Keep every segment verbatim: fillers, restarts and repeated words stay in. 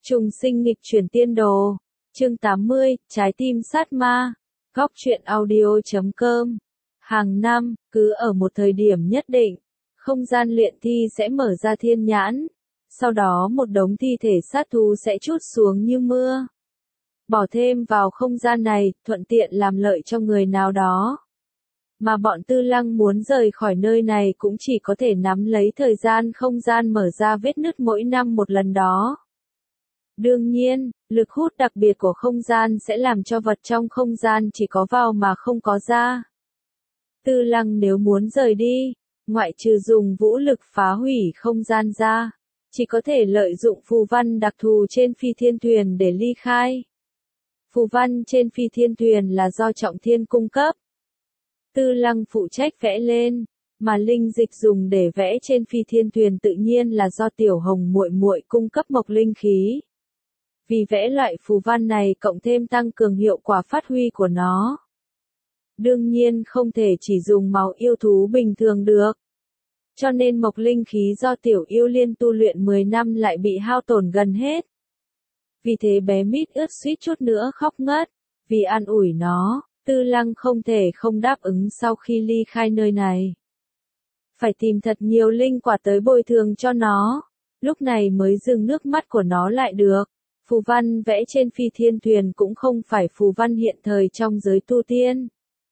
Trùng sinh nghịch chuyển tiên đồ. Chương tám mươi, Trái tim sát ma. Góc truyện audio chấm com. Hàng năm, cứ ở một thời điểm nhất định, không gian luyện thi sẽ mở ra thiên nhãn. Sau đó một đống thi thể sát thú sẽ trút xuống như mưa. Bỏ thêm vào không gian này, thuận tiện làm lợi cho người nào đó. Mà bọn Tư Lăng muốn rời khỏi nơi này cũng chỉ có thể nắm lấy thời gian không gian mở ra vết nứt mỗi năm một lần đó. Đương nhiên, lực hút đặc biệt của không gian sẽ làm cho vật trong không gian chỉ có vào mà không có ra. Tư Lăng nếu muốn rời đi, ngoại trừ dùng vũ lực phá hủy không gian ra, chỉ có thể lợi dụng phù văn đặc thù trên phi thiên thuyền để ly khai. Phù văn trên phi thiên thuyền là do Trọng Thiên cung cấp. Tư Lăng phụ trách vẽ lên, mà linh dịch dùng để vẽ trên phi thiên thuyền tự nhiên là do Tiểu Hồng muội muội cung cấp mộc linh khí. Vì vẽ loại phù văn này cộng thêm tăng cường hiệu quả phát huy của nó. Đương nhiên không thể chỉ dùng máu yêu thú bình thường được. Cho nên mộc linh khí do Tiểu Yêu Liên tu luyện mười năm lại bị hao tổn gần hết. Vì thế bé Mít ướt suýt chút nữa khóc ngất. Vì an ủi nó, Tư Lăng không thể không đáp ứng sau khi ly khai nơi này. Phải tìm thật nhiều linh quả tới bồi thường cho nó, lúc này mới dừng nước mắt của nó lại được. Phù văn vẽ trên phi thiên thuyền cũng không phải phù văn hiện thời trong giới tu tiên.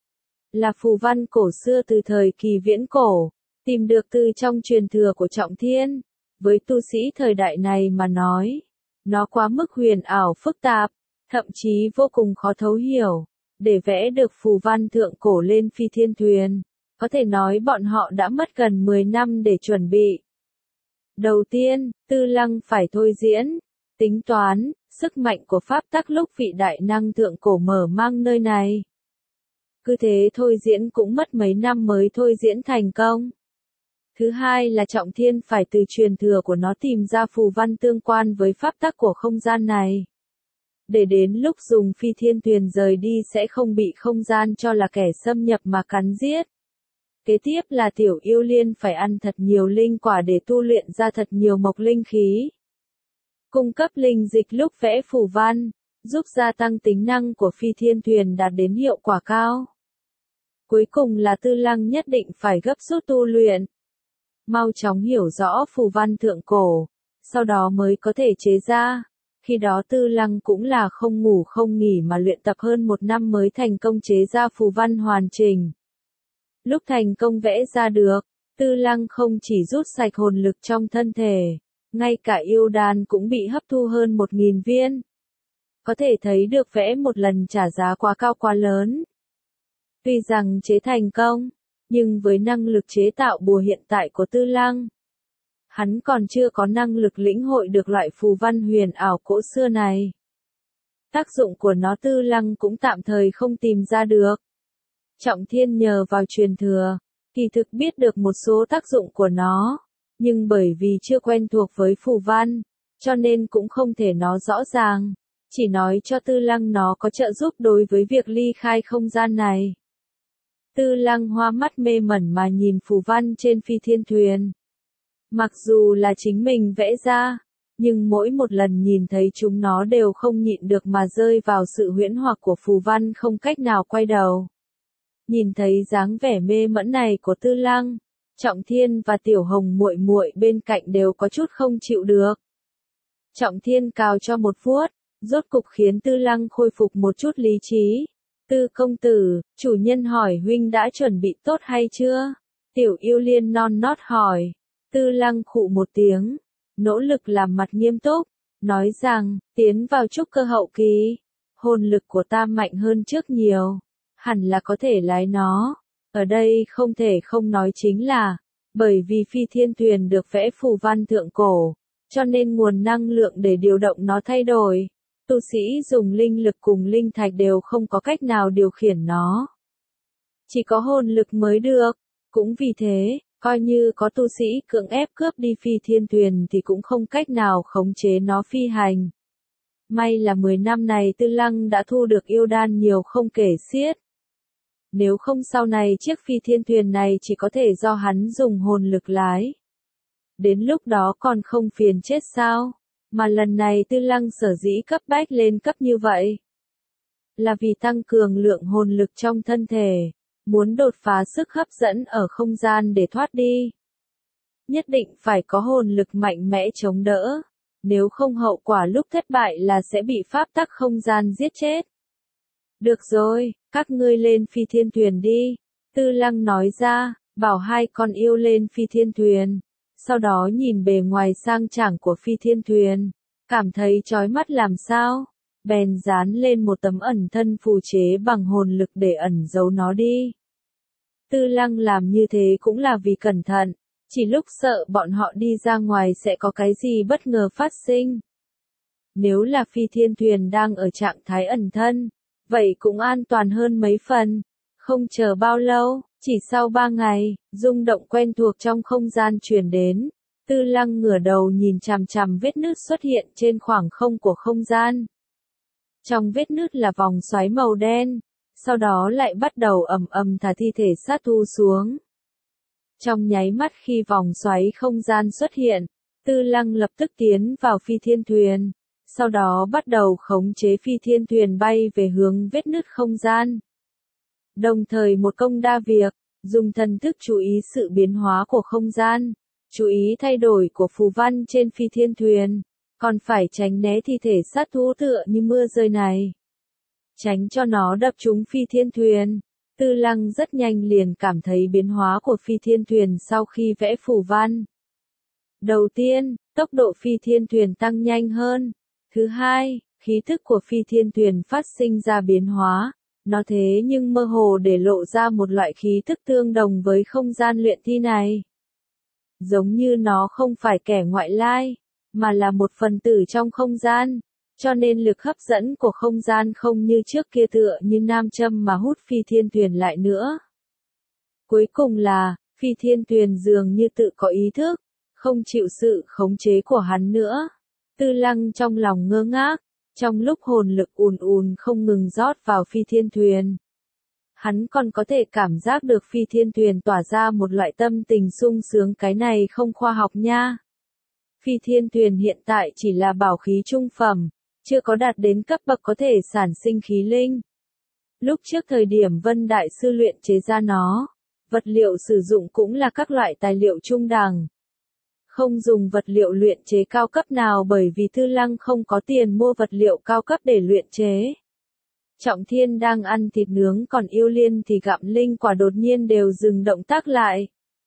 Là phù văn cổ xưa từ thời kỳ viễn cổ, tìm được từ trong truyền thừa của Trọng Thiên. Với tu sĩ thời đại này mà nói, nó quá mức huyền ảo phức tạp, thậm chí vô cùng khó thấu hiểu. Để vẽ được phù văn thượng cổ lên phi thiên thuyền, có thể nói bọn họ đã mất gần mười năm để chuẩn bị. Đầu tiên, Tư Lăng phải thôi diễn, tính toán, sức mạnh của pháp tắc lúc vị đại năng thượng cổ mở mang nơi này. Cứ thế thôi diễn cũng mất mấy năm mới thôi diễn thành công. Thứ hai là Trọng Thiên phải từ truyền thừa của nó tìm ra phù văn tương quan với pháp tắc của không gian này. Để đến lúc dùng phi thiên thuyền rời đi sẽ không bị không gian cho là kẻ xâm nhập mà cắn giết. Kế tiếp là Tiểu Yêu Liên phải ăn thật nhiều linh quả để tu luyện ra thật nhiều mộc linh khí. Cung cấp linh dịch lúc vẽ phù văn, giúp gia tăng tính năng của phi thiên thuyền đạt đến hiệu quả cao. Cuối cùng là Tư Lăng nhất định phải gấp rút tu luyện. Mau chóng hiểu rõ phù văn thượng cổ, sau đó mới có thể chế ra. Khi đó Tư Lăng cũng là không ngủ không nghỉ mà luyện tập hơn một năm mới thành công chế ra phù văn hoàn chỉnh. Lúc thành công vẽ ra được, Tư Lăng không chỉ rút sạch hồn lực trong thân thể, ngay cả yêu đan cũng bị hấp thu hơn một nghìn viên. Có thể thấy được vẽ một lần trả giá quá cao quá lớn. Tuy rằng chế thành công, nhưng với năng lực chế tạo bùa hiện tại của Tư Lăng, hắn còn chưa có năng lực lĩnh hội được loại phù văn huyền ảo cổ xưa này. Tác dụng của nó Tư Lăng cũng tạm thời không tìm ra được. Trọng Thiên nhờ vào truyền thừa, kỳ thực biết được một số tác dụng của nó, nhưng bởi vì chưa quen thuộc với phù văn, cho nên cũng không thể nói rõ ràng, chỉ nói cho Tư Lăng nó có trợ giúp đối với việc ly khai không gian này. Tư Lăng hoa mắt mê mẩn mà nhìn phù văn trên phi thiên thuyền. Mặc dù là chính mình vẽ ra, nhưng mỗi một lần nhìn thấy chúng nó đều không nhịn được mà rơi vào sự huyễn hoặc của phù văn không cách nào quay đầu. Nhìn thấy dáng vẻ mê mẫn này của Tư Lăng, Trọng Thiên và Tiểu Hồng muội muội bên cạnh đều có chút không chịu được. Trọng Thiên cào cho một vuốt, rốt cục khiến Tư Lăng khôi phục một chút lý trí. Tư công tử, chủ nhân hỏi huynh đã chuẩn bị tốt hay chưa? Tiểu Yêu Liên non nót hỏi. Tư Lăng khụ một tiếng, nỗ lực làm mặt nghiêm túc, nói rằng, tiến vào trúc cơ hậu kỳ, hồn lực của ta mạnh hơn trước nhiều, hẳn là có thể lái nó. Ở đây không thể không nói chính là, bởi vì phi thiên thuyền được vẽ phù văn thượng cổ, cho nên nguồn năng lượng để điều động nó thay đổi. Tu sĩ dùng linh lực cùng linh thạch đều không có cách nào điều khiển nó. Chỉ có hồn lực mới được, cũng vì thế, coi như có tu sĩ cưỡng ép cướp đi phi thiên thuyền thì cũng không cách nào khống chế nó phi hành. May là mười năm này Tư Lăng đã thu được yêu đan nhiều không kể xiết. Nếu không sau này chiếc phi thiên thuyền này chỉ có thể do hắn dùng hồn lực lái. Đến lúc đó còn không phiền chết sao? Mà lần này Tư Lăng sở dĩ cấp bách lên cấp như vậy, là vì tăng cường lượng hồn lực trong thân thể, muốn đột phá sức hấp dẫn ở không gian để thoát đi. Nhất định phải có hồn lực mạnh mẽ chống đỡ, nếu không hậu quả lúc thất bại là sẽ bị pháp tắc không gian giết chết. Được rồi, các ngươi lên phi thiên thuyền đi, Tư Lăng nói ra, bảo hai con yêu lên phi thiên thuyền, sau đó nhìn bề ngoài sang chảng của phi thiên thuyền, cảm thấy chói mắt làm sao, bèn dán lên một tấm ẩn thân phù chế bằng hồn lực để ẩn giấu nó đi. Tư Lăng làm như thế cũng là vì cẩn thận, chỉ lúc sợ bọn họ đi ra ngoài sẽ có cái gì bất ngờ phát sinh. Nếu là phi thiên thuyền đang ở trạng thái ẩn thân, vậy cũng an toàn hơn mấy phần. Không chờ bao lâu, chỉ sau ba ngày, rung động quen thuộc trong không gian truyền đến. Tư Lăng ngửa đầu nhìn chằm chằm vết nứt xuất hiện trên khoảng không của không gian. Trong vết nứt là vòng xoáy màu đen, sau đó lại bắt đầu ầm ầm thả thi thể sát thủ xuống. Trong nháy mắt khi vòng xoáy không gian xuất hiện, Tư Lăng lập tức tiến vào phi thiên thuyền, sau đó bắt đầu khống chế phi thiên thuyền bay về hướng vết nứt không gian. Đồng thời một công đa việc, dùng thần thức chú ý sự biến hóa của không gian, chú ý thay đổi của phù văn trên phi thiên thuyền, còn phải tránh né thi thể sát thú tựa như mưa rơi này. Tránh cho nó đập trúng phi thiên thuyền. Tư Lăng rất nhanh liền cảm thấy biến hóa của phi thiên thuyền sau khi vẽ phù văn. Đầu tiên, tốc độ phi thiên thuyền tăng nhanh hơn. Thứ hai, khí thức của phi thiên thuyền phát sinh ra biến hóa. Nó thế nhưng mơ hồ để lộ ra một loại khí thức tương đồng với không gian luyện thi này. Giống như nó không phải kẻ ngoại lai, mà là một phần tử trong không gian. Cho nên lực hấp dẫn của không gian không như trước kia tựa như nam châm mà hút phi thiên thuyền lại nữa. Cuối cùng là, phi thiên thuyền dường như tự có ý thức, không chịu sự khống chế của hắn nữa. Tư Lăng trong lòng ngơ ngác, trong lúc hồn lực ùn ùn không ngừng rót vào phi thiên thuyền. Hắn còn có thể cảm giác được phi thiên thuyền tỏa ra một loại tâm tình sung sướng, cái này không khoa học nha. Phi thiên thuyền hiện tại chỉ là bảo khí trung phẩm, chưa có đạt đến cấp bậc có thể sản sinh khí linh. Lúc trước thời điểm Vân Đại Sư luyện chế ra nó, vật liệu sử dụng cũng là các loại tài liệu trung đẳng. Không dùng vật liệu luyện chế cao cấp nào bởi vì Tư Lăng không có tiền mua vật liệu cao cấp để luyện chế. Trọng Thiên đang ăn thịt nướng còn Yêu Liên thì gặm linh quả đột nhiên đều dừng động tác lại.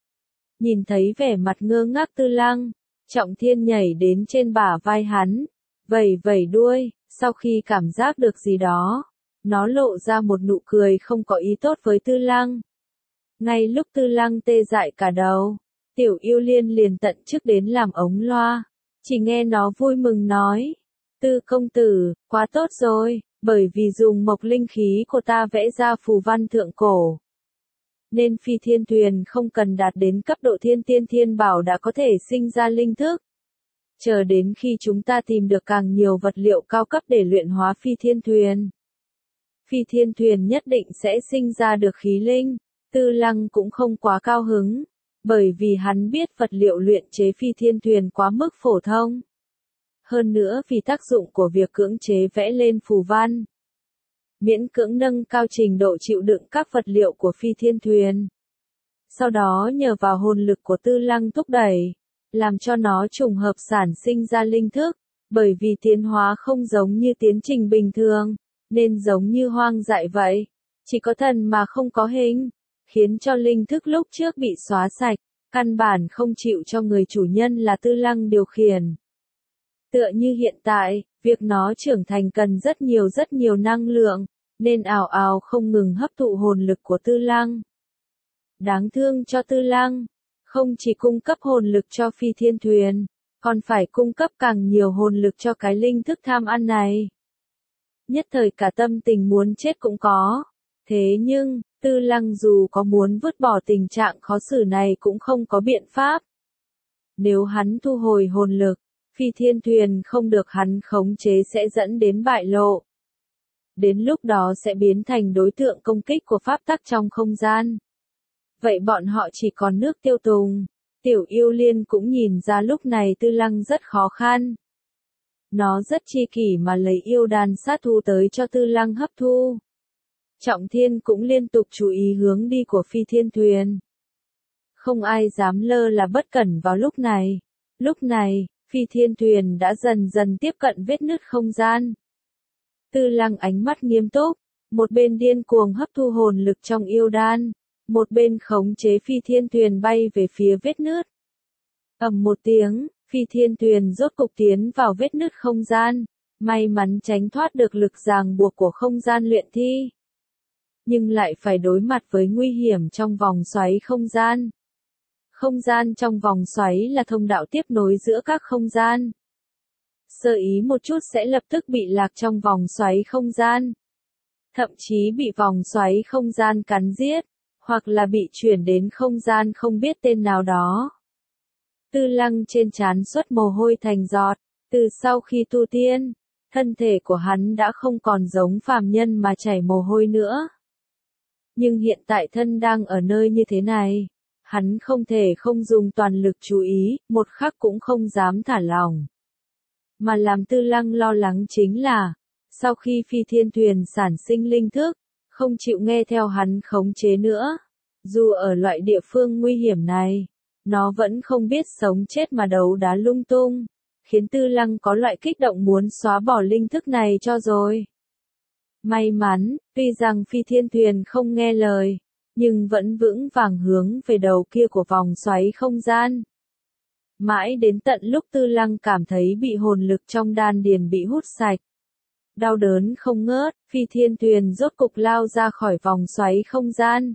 Nhìn thấy vẻ mặt ngơ ngác Tư Lăng, Trọng Thiên nhảy đến trên bả vai hắn, vẩy vẩy đuôi, sau khi cảm giác được gì đó, nó lộ ra một nụ cười không có ý tốt với Tư Lăng. Ngay lúc Tư Lăng tê dại cả đầu, Tiểu Yêu Liên liền tận chức đến làm ống loa, chỉ nghe nó vui mừng nói, Tư công tử, quá tốt rồi, bởi vì dùng mộc linh khí của ta vẽ ra phù văn thượng cổ. Nên phi thiên thuyền không cần đạt đến cấp độ thiên tiên thiên bảo đã có thể sinh ra linh thức. Chờ đến khi chúng ta tìm được càng nhiều vật liệu cao cấp để luyện hóa phi thiên thuyền. Phi thiên thuyền nhất định sẽ sinh ra được khí linh. Tư Lăng cũng không quá cao hứng, bởi vì hắn biết vật liệu luyện chế phi thiên thuyền quá mức phổ thông. Hơn nữa vì tác dụng của việc cưỡng chế vẽ lên phù văn, miễn cưỡng nâng cao trình độ chịu đựng các vật liệu của phi thiên thuyền. Sau đó nhờ vào hồn lực của Tư Lăng thúc đẩy, làm cho nó trùng hợp sản sinh ra linh thức, bởi vì tiến hóa không giống như tiến trình bình thường, nên giống như hoang dại vậy, chỉ có thần mà không có hình, khiến cho linh thức lúc trước bị xóa sạch, căn bản không chịu cho người chủ nhân là Tư Lăng điều khiển. Tựa như hiện tại, việc nó trưởng thành cần rất nhiều rất nhiều năng lượng, nên ào ào không ngừng hấp thụ hồn lực của Tư Lăng. Đáng thương cho Tư Lăng, không chỉ cung cấp hồn lực cho phi thiên thuyền, còn phải cung cấp càng nhiều hồn lực cho cái linh thức tham ăn này. Nhất thời cả tâm tình muốn chết cũng có. Thế nhưng, Tư Lăng dù có muốn vứt bỏ tình trạng khó xử này cũng không có biện pháp. Nếu hắn thu hồi hồn lực, phi thiên thuyền không được hắn khống chế sẽ dẫn đến bại lộ. Đến lúc đó sẽ biến thành đối tượng công kích của pháp tắc trong không gian. Vậy bọn họ chỉ còn nước tiêu tùng. Tiểu Yêu Liên cũng nhìn ra lúc này Tư Lăng rất khó khăn. Nó rất chi kỷ mà lấy yêu đan sát thu tới cho Tư Lăng hấp thu. Trọng Thiên cũng liên tục chú ý hướng đi của Phi Thiên Thuyền. Không ai dám lơ là bất cẩn vào lúc này. Lúc này, Phi Thiên Thuyền đã dần dần tiếp cận vết nứt không gian. Tư Lăng ánh mắt nghiêm túc, một bên điên cuồng hấp thu hồn lực trong yêu đan, một bên khống chế Phi Thiên Thuyền bay về phía vết nứt. Ầm một tiếng, Phi Thiên Thuyền rốt cục tiến vào vết nứt không gian, may mắn tránh thoát được lực ràng buộc của không gian luyện thi. Nhưng lại phải đối mặt với nguy hiểm trong vòng xoáy không gian. Không gian trong vòng xoáy là thông đạo tiếp nối giữa các không gian. Sơ ý một chút sẽ lập tức bị lạc trong vòng xoáy không gian. Thậm chí bị vòng xoáy không gian cắn giết, hoặc là bị chuyển đến không gian không biết tên nào đó. Tư Lăng trên trán xuất mồ hôi thành giọt, từ sau khi tu tiên, thân thể của hắn đã không còn giống phàm nhân mà chảy mồ hôi nữa. Nhưng hiện tại thân đang ở nơi như thế này, hắn không thể không dùng toàn lực chú ý, một khắc cũng không dám thả lỏng. Mà làm Tư Lăng lo lắng chính là, sau khi Phi Thiên Thuyền sản sinh linh thức, không chịu nghe theo hắn khống chế nữa, dù ở loại địa phương nguy hiểm này, nó vẫn không biết sống chết mà đấu đá lung tung, khiến Tư Lăng có loại kích động muốn xóa bỏ linh thức này cho rồi. May mắn, tuy rằng Phi Thiên Thuyền không nghe lời, nhưng vẫn vững vàng hướng về đầu kia của vòng xoáy không gian. Mãi đến tận lúc Tư Lăng cảm thấy bị hồn lực trong đan điền bị hút sạch. Đau đớn không ngớt, Phi Thiên Thuyền rốt cục lao ra khỏi vòng xoáy không gian.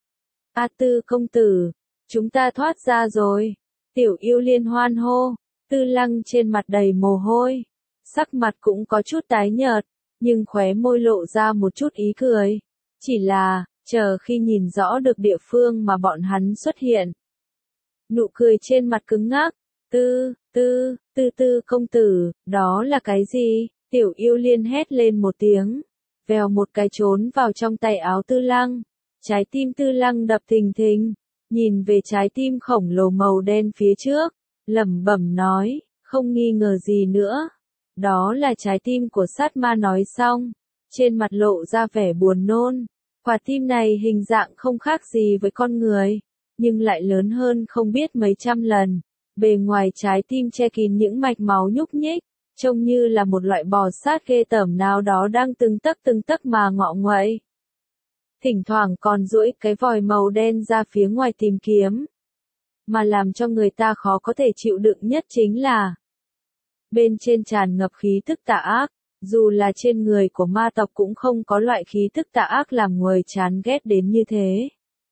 A Tư công tử, chúng ta thoát ra rồi. Tiểu Yêu Liên hoan hô, Tư Lăng trên mặt đầy mồ hôi. Sắc mặt cũng có chút tái nhợt, nhưng khóe môi lộ ra một chút ý cười. Chỉ là, chờ khi nhìn rõ được địa phương mà bọn hắn xuất hiện. Nụ cười trên mặt cứng ngắc, tư, tư, tư tư công tử, đó là cái gì? Tiểu Yêu Liên hét lên một tiếng, vèo một cái trốn vào trong tay áo Tư Lăng. Trái tim Tư Lăng đập thình thình, nhìn về trái tim khổng lồ màu đen phía trước, lẩm bẩm nói, không nghi ngờ gì nữa. Đó là trái tim của sát ma. Nói xong, trên mặt lộ ra vẻ buồn nôn. Quả tim này hình dạng không khác gì với con người, nhưng lại lớn hơn không biết mấy trăm lần. Bề ngoài trái tim che kín những mạch máu nhúc nhích, trông như là một loại bò sát ghê tởm nào đó đang từng tấc từng tấc mà ngọ nguậy. Thỉnh thoảng còn duỗi cái vòi màu đen ra phía ngoài tìm kiếm. Mà làm cho người ta khó có thể chịu đựng nhất chính là bên trên tràn ngập khí tức tà ác, dù là trên người của ma tộc cũng không có loại khí tức tà ác làm người chán ghét đến như thế.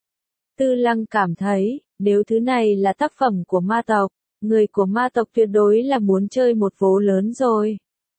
Tư Lăng cảm thấy, nếu thứ này là tác phẩm của ma tộc, người của ma tộc tuyệt đối là muốn chơi một vố lớn rồi.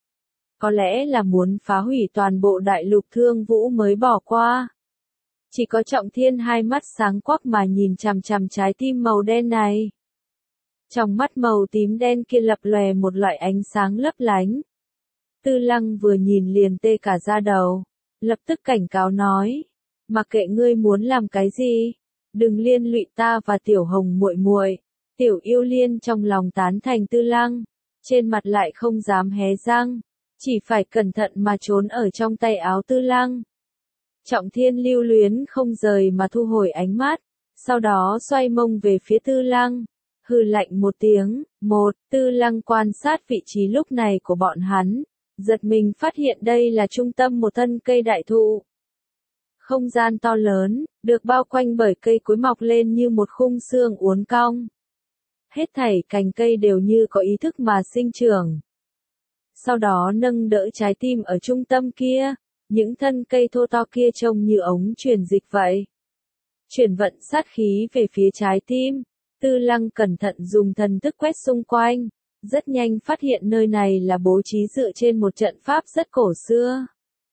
Có lẽ là muốn phá hủy toàn bộ đại lục Thương Vũ mới bỏ qua. Chỉ có Trọng Thiên hai mắt sáng quắc mà nhìn chằm chằm trái tim màu đen này. Trong mắt màu tím đen kia lập lòe một loại ánh sáng lấp lánh. Tư Lăng vừa nhìn liền tê cả da đầu, lập tức cảnh cáo nói, mặc kệ ngươi muốn làm cái gì, đừng liên lụy ta và Tiểu Hồng muội muội. Tiểu Yêu Liên trong lòng tán thành Tư Lăng, trên mặt lại không dám hé răng, chỉ phải cẩn thận mà trốn ở trong tay áo Tư Lăng. Trọng Thiên lưu luyến không rời mà thu hồi ánh mắt, sau đó xoay mông về phía Tư Lăng, hừ lạnh một tiếng. Một, Tư Lăng quan sát vị trí lúc này của bọn hắn, giật mình phát hiện đây là trung tâm một thân cây đại thụ. Không gian to lớn, được bao quanh bởi cây cối mọc lên như một khung xương uốn cong. Hết thảy cành cây đều như có ý thức mà sinh trưởng. Sau đó nâng đỡ trái tim ở trung tâm kia, những thân cây thô to kia trông như ống truyền dịch vậy. Chuyển vận sát khí về phía trái tim, Tư Lăng cẩn thận dùng thần thức quét xung quanh, rất nhanh phát hiện nơi này là bố trí dựa trên một trận pháp rất cổ xưa.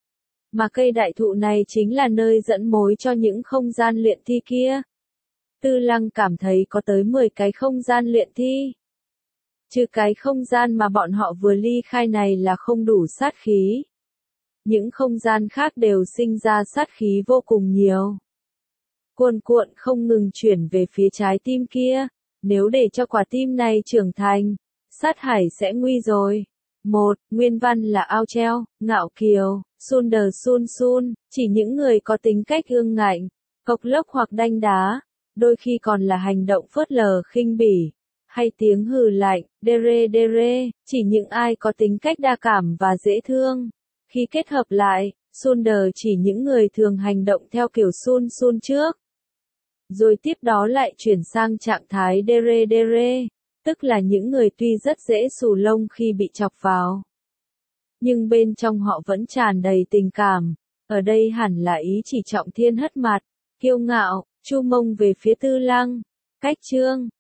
Mà cây đại thụ này chính là nơi dẫn mối cho những không gian luyện thi kia. Tư Lăng cảm thấy có tới mười cái không gian luyện thi. Trừ cái không gian mà bọn họ vừa ly khai này là không đủ sát khí. Những không gian khác đều sinh ra sát khí vô cùng nhiều. Cuồn cuộn không ngừng chuyển về phía trái tim kia, nếu để cho quả tim này trưởng thành, sát hải sẽ nguy rồi. một. Nguyên văn là ao treo, ngạo kiều, Sunder sun sun, chỉ những người có tính cách ương ngạnh, cộc lốc hoặc đanh đá, đôi khi còn là hành động phớt lờ khinh bỉ, hay tiếng hừ lạnh, dere dere, chỉ những ai có tính cách đa cảm và dễ thương. Khi kết hợp lại, Sunder chỉ những người thường hành động theo kiểu sun sun trước, rồi tiếp đó lại chuyển sang trạng thái dere dere, tức là những người tuy rất dễ xù lông khi bị chọc vào, nhưng bên trong họ vẫn tràn đầy tình cảm. Ở đây hẳn là ý chỉ Trọng Thiên hất mặt, kiêu ngạo, chu mông về phía Tư Lăng. Cách chương